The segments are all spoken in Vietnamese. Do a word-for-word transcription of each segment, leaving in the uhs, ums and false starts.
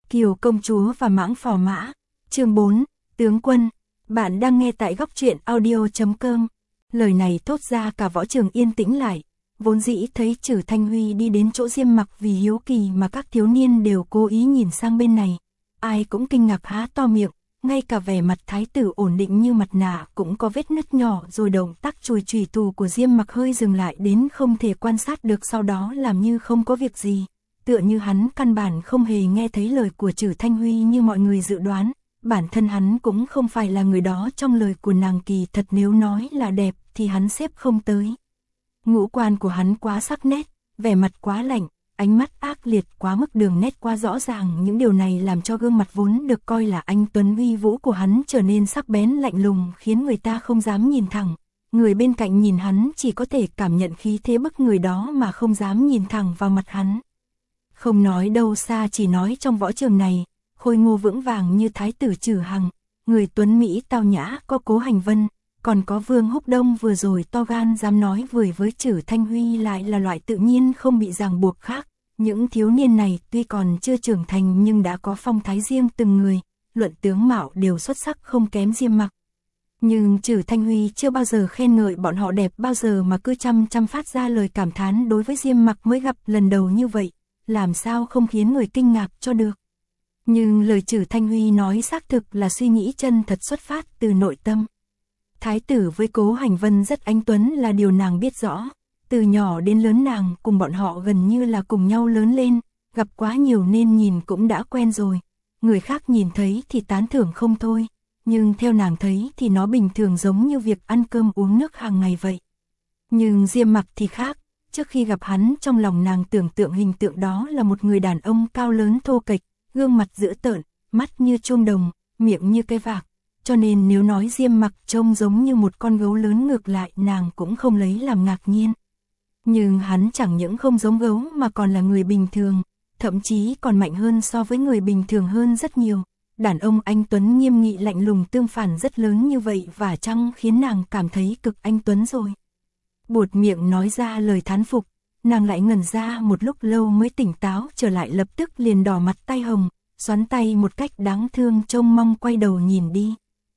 Kiều công chúa và mãng phò mã. Chương bốn, tướng quân. Bạn đang nghe tại góc truyện audio chấm com. Lời này thốt ra cả võ trường yên tĩnh lại. Vốn dĩ thấy Trử Thanh Huy đi đến chỗ Diêm Mặc vì hiếu kỳ mà các thiếu niên đều cố ý nhìn sang bên này. Ai cũng kinh ngạc há to miệng, ngay cả vẻ mặt thái tử ổn định như mặt nạ cũng có vết nứt nhỏ, rồi động tác chùi chùy tù của Diêm Mặc hơi dừng lại đến không thể quan sát được, sau đó làm như không có việc gì. Tựa như hắn căn bản không hề nghe thấy lời của Trử Thanh Huy như mọi người dự đoán. Bản thân hắn cũng không phải là người đó trong lời của nàng, kỳ thật nếu nói là đẹp thì hắn xếp không tới. Ngũ quan của hắn quá sắc nét, vẻ mặt quá lạnh, ánh mắt ác liệt quá mức, đường nét quá rõ ràng, những điều này làm cho gương mặt vốn được coi là anh tuấn uy vũ của hắn trở nên sắc bén lạnh lùng, khiến người ta không dám nhìn thẳng. Người bên cạnh nhìn hắn chỉ có thể cảm nhận khí thế bức người đó mà không dám nhìn thẳng vào mặt hắn. Không nói đâu xa, chỉ nói trong võ trường này, khôi ngô vững vàng như thái tử Trử Hằng, người tuấn mỹ tao nhã có Cố Hành Vân, còn có Vương Húc Đông vừa rồi to gan dám nói vời với Trử Thanh Huy lại là loại tự nhiên không bị ràng buộc khác. Những thiếu niên này tuy còn chưa trưởng thành nhưng đã có phong thái riêng từng người, luận tướng mạo đều xuất sắc không kém Diêm Mặc. Nhưng Trử Thanh Huy chưa bao giờ khen ngợi bọn họ đẹp bao giờ, mà cứ chăm chăm phát ra lời cảm thán đối với Diêm Mặc mới gặp lần đầu như vậy, làm sao không khiến người kinh ngạc cho được. Nhưng lời Trử Thanh Huy nói xác thực là suy nghĩ chân thật xuất phát từ nội tâm. Thái tử với Cố Hành Vân rất anh tuấn là điều nàng biết rõ. Từ nhỏ đến lớn nàng cùng bọn họ gần như là cùng nhau lớn lên, gặp quá nhiều nên nhìn cũng đã quen rồi. Người khác nhìn thấy thì tán thưởng không thôi, nhưng theo nàng thấy thì nó bình thường, giống như việc ăn cơm uống nước hàng ngày vậy. Nhưng Diêm Mặc thì khác, trước khi gặp hắn trong lòng nàng tưởng tượng hình tượng đó là một người đàn ông cao lớn thô kệch, gương mặt dữ tợn, mắt như chuông đồng, miệng như cây vạc. Cho nên nếu nói Diêm Mặc trông giống như một con gấu lớn, ngược lại nàng cũng không lấy làm ngạc nhiên. Nhưng hắn chẳng những không giống gấu mà còn là người bình thường, thậm chí còn mạnh hơn so với người bình thường hơn rất nhiều. Đàn ông anh tuấn nghiêm nghị lạnh lùng tương phản rất lớn như vậy và chăng khiến nàng cảm thấy cực anh tuấn rồi. Buột miệng nói ra lời thán phục, nàng lại ngẩn ra một lúc lâu mới tỉnh táo trở lại, lập tức liền đỏ mặt tay hồng, xoắn tay một cách đáng thương, trông mong quay đầu nhìn đi.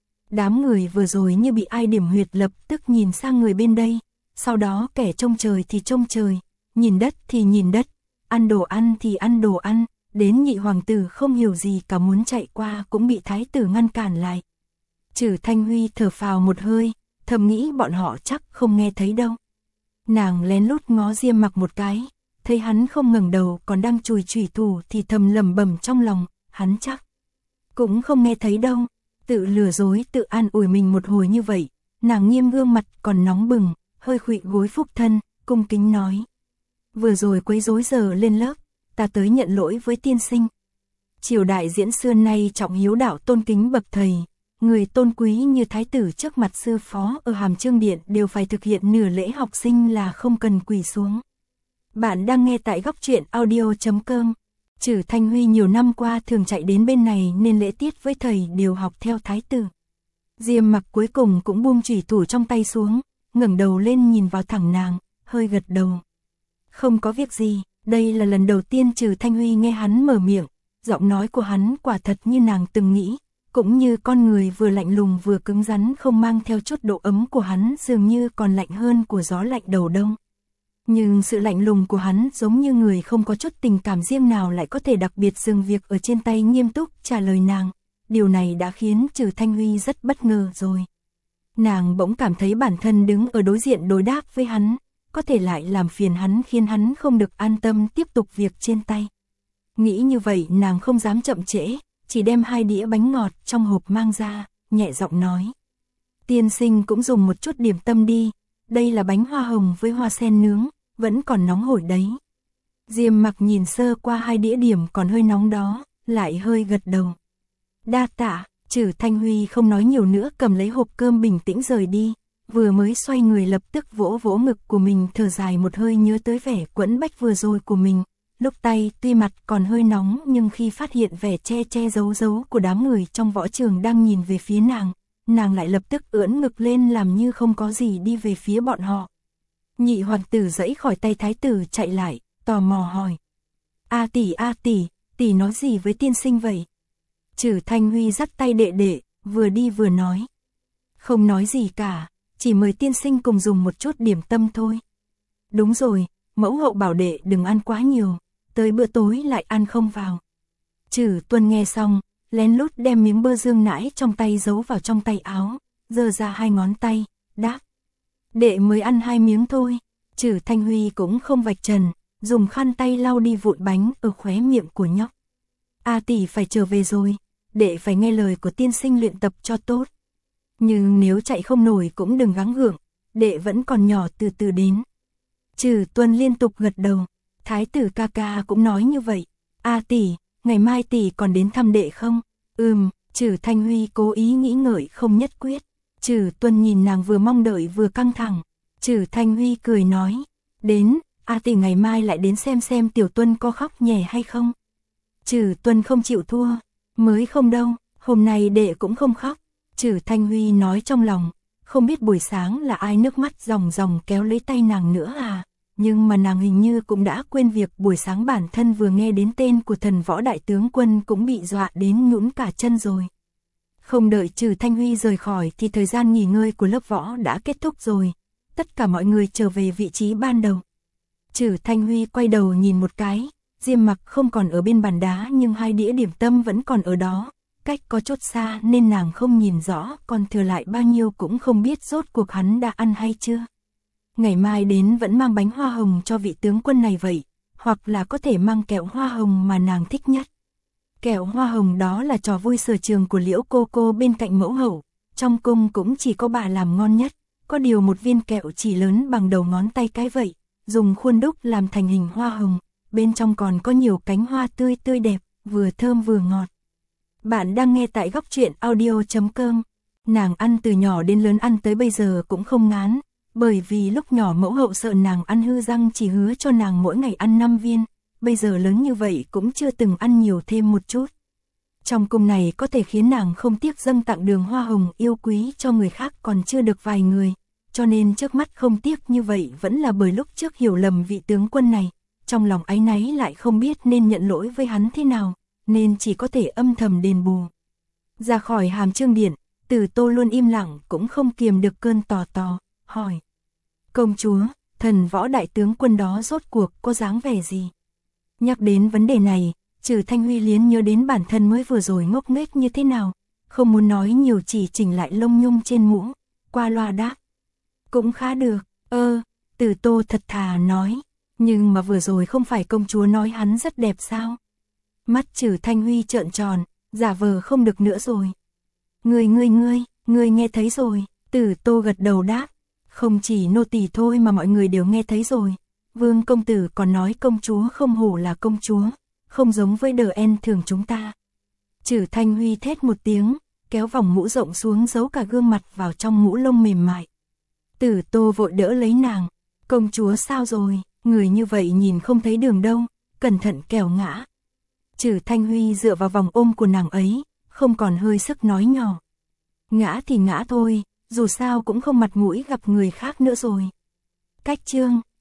Đám người vừa rồi như bị ai điểm huyệt, lập tức nhìn sang người bên đây. Sau đó kẻ trông trời thì trông trời, nhìn đất thì nhìn đất, ăn đồ ăn thì ăn đồ ăn, đến nhị hoàng tử không hiểu gì cả muốn chạy qua cũng bị thái tử ngăn cản lại. Trử Thanh Huy thở phào một hơi, thầm nghĩ bọn họ chắc không nghe thấy đâu. Nàng lén lút ngó Diêm Mặc một cái, thấy hắn không ngẩng đầu còn đang chùi chủy thủ thì thầm lẩm bẩm trong lòng, hắn chắc cũng không nghe thấy đâu. Tự lừa dối tự an ủi mình một hồi như vậy, nàng nghiêm gương mặt còn nóng bừng, hơi khuỵu gối phúc thân, cung kính nói: vừa rồi quấy rối giờ lên lớp, ta tới nhận lỗi với tiên sinh. Triều đại diễn xưa nay trọng hiếu đạo, tôn kính bậc thầy, người tôn quý như thái tử trước mặt sư phó ở Hàm Chương Điện đều phải thực hiện nửa lễ học sinh là không cần quỳ xuống. Bạn đang nghe tại góc truyện audio chấm com. Trử Thanh Huy nhiều năm qua thường chạy đến bên này nên lễ tiết với thầy đều học theo thái tử. Diêm Mặc cuối cùng cũng buông chủy thủ trong tay xuống, ngẩng đầu lên nhìn vào thẳng nàng, hơi gật đầu. Không có việc gì. Đây là lần đầu tiên Trử Thanh Huy nghe hắn mở miệng, giọng nói của hắn quả thật như nàng từng nghĩ, cũng như con người vừa lạnh lùng vừa cứng rắn, không mang theo chút độ ấm của hắn dường như còn lạnh hơn của gió lạnh đầu đông. Nhưng sự lạnh lùng của hắn giống như người không có chút tình cảm riêng nào lại có thể đặc biệt dừng việc ở trên tay, nghiêm túc trả lời nàng. Điều này đã khiến Trử Thanh Huy rất bất ngờ rồi. Nàng bỗng cảm thấy bản thân đứng ở đối diện đối đáp với hắn, có thể lại làm phiền hắn, khiến hắn không được an tâm tiếp tục việc trên tay. Nghĩ như vậy nàng không dám chậm trễ, chỉ đem hai đĩa bánh ngọt trong hộp mang ra, nhẹ giọng nói: tiên sinh cũng dùng một chút điểm tâm đi, đây là bánh hoa hồng với hoa sen nướng, vẫn còn nóng hổi đấy. Diêm Mặc nhìn sơ qua hai đĩa điểm còn hơi nóng đó, lại hơi gật đầu. Đa tạ. Trử Thanh Huy không nói nhiều nữa, cầm lấy hộp cơm bình tĩnh rời đi. Vừa mới xoay người lập tức vỗ vỗ ngực của mình, thở dài một hơi, nhớ tới vẻ quẫn bách vừa rồi của mình. Lúc tay tuy mặt còn hơi nóng nhưng khi phát hiện vẻ che che giấu giấu của đám người trong võ trường đang nhìn về phía nàng, nàng lại lập tức ưỡn ngực lên làm như không có gì đi về phía bọn họ. Nhị hoàng tử giãy khỏi tay thái tử chạy lại, tò mò hỏi: A tỷ, A tỷ, tỷ nói gì với tiên sinh vậy? Trử Thanh Huy dắt tay đệ đệ, vừa đi vừa nói. Không nói gì cả, chỉ mời tiên sinh cùng dùng một chút điểm tâm thôi. Đúng rồi, mẫu hậu bảo đệ đừng ăn quá nhiều, tới bữa tối lại ăn không vào. Trử Tuân nghe xong, lén lút đem miếng bơ dương nãi trong tay giấu vào trong tay áo, giơ ra hai ngón tay, đáp. Đệ mới ăn hai miếng thôi. Trử Thanh Huy cũng không vạch trần, dùng khăn tay lau đi vụn bánh ở khóe miệng của nhóc. A tỷ phải trở về rồi, đệ phải nghe lời của tiên sinh luyện tập cho tốt. Nhưng nếu chạy không nổi cũng đừng gắng gượng, đệ vẫn còn nhỏ, từ từ đến. Trử Tuân liên tục gật đầu, thái tử ca ca cũng nói như vậy. A tỷ, ngày mai tỷ còn đến thăm đệ không? Ừm, Trử Thanh Huy cố ý nghĩ ngợi không nhất quyết. Trử Tuân nhìn nàng vừa mong đợi vừa căng thẳng. Trử Thanh Huy cười nói, đến, A tỷ ngày mai lại đến xem xem Tiểu Tuân có khóc nhè hay không. Trử Tuân không chịu thua, mới không đâu, hôm nay đệ cũng không khóc. Trử Thanh Huy nói trong lòng, không biết buổi sáng là ai nước mắt ròng ròng kéo lấy tay nàng nữa à, nhưng mà nàng hình như cũng đã quên việc buổi sáng bản thân vừa nghe đến tên của thần võ đại tướng quân cũng bị dọa đến nhũn cả chân rồi. Không đợi Trử Thanh Huy rời khỏi thì thời gian nghỉ ngơi của lớp võ đã kết thúc rồi, tất cả mọi người trở về vị trí ban đầu. Trử Thanh Huy quay đầu nhìn một cái, Diêm Mặc không còn ở bên bàn đá nhưng hai đĩa điểm tâm vẫn còn ở đó, cách có chút xa nên nàng không nhìn rõ, còn thừa lại bao nhiêu cũng không biết rốt cuộc hắn đã ăn hay chưa. Ngày mai đến vẫn mang bánh hoa hồng cho vị tướng quân này vậy, hoặc là có thể mang kẹo hoa hồng mà nàng thích nhất. Kẹo hoa hồng đó là trò vui sở trường của Liễu cô cô bên cạnh mẫu hậu, trong cung cũng chỉ có bà làm ngon nhất, có điều một viên kẹo chỉ lớn bằng đầu ngón tay cái vậy, dùng khuôn đúc làm thành hình hoa hồng, bên trong còn có nhiều cánh hoa tươi tươi đẹp, vừa thơm vừa ngọt. Bạn đang nghe tại góc truyện audio chấm com. Nàng ăn từ nhỏ đến lớn, ăn tới bây giờ cũng không ngán, bởi vì lúc nhỏ mẫu hậu sợ nàng ăn hư răng chỉ hứa cho nàng mỗi ngày ăn năm viên, bây giờ lớn như vậy cũng chưa từng ăn nhiều thêm một chút. Trong cung này có thể khiến nàng không tiếc dâng tặng đường hoa hồng yêu quý cho người khác còn chưa được vài người, cho nên trước mắt không tiếc như vậy vẫn là bởi lúc trước hiểu lầm vị tướng quân này, trong lòng áy náy lại không biết nên nhận lỗi với hắn thế nào, nên chỉ có thể âm thầm đền bù. Ra khỏi Hàm Chương Điện, Tử Tô luôn im lặng cũng không kiềm được cơn tò tò, hỏi. Công chúa, thần võ đại tướng quân đó rốt cuộc có dáng vẻ gì? Nhắc đến vấn đề này, Trử Thanh Huy liến nhớ đến bản thân mới vừa rồi ngốc nghếch như thế nào, không muốn nói nhiều chỉ chỉnh lại lông nhung trên mũ, qua loa đáp. Cũng khá được, ơ, Tử Tô thật thà nói, nhưng mà vừa rồi không phải công chúa nói hắn rất đẹp sao? Mắt Trử Thanh Huy trợn tròn, giả vờ không được nữa rồi. Ngươi ngươi ngươi, ngươi nghe thấy rồi, Tử Tô gật đầu đáp. Không chỉ nô tỳ thôi mà mọi người đều nghe thấy rồi. Vương công tử còn nói công chúa không hổ là công chúa, không giống với đờ en thường chúng ta. Trử Thanh Huy thét một tiếng, kéo vòng mũ rộng xuống giấu cả gương mặt vào trong mũ lông mềm mại. Tử Tô vội đỡ lấy nàng. Công chúa sao rồi, người như vậy nhìn không thấy đường đâu, cẩn thận kẻo ngã. Trử Thanh Huy dựa vào vòng ôm của nàng ấy, không còn hơi sức nói nhỏ. Ngã thì ngã thôi, dù sao cũng không mặt mũi gặp người khác nữa rồi. Cách chương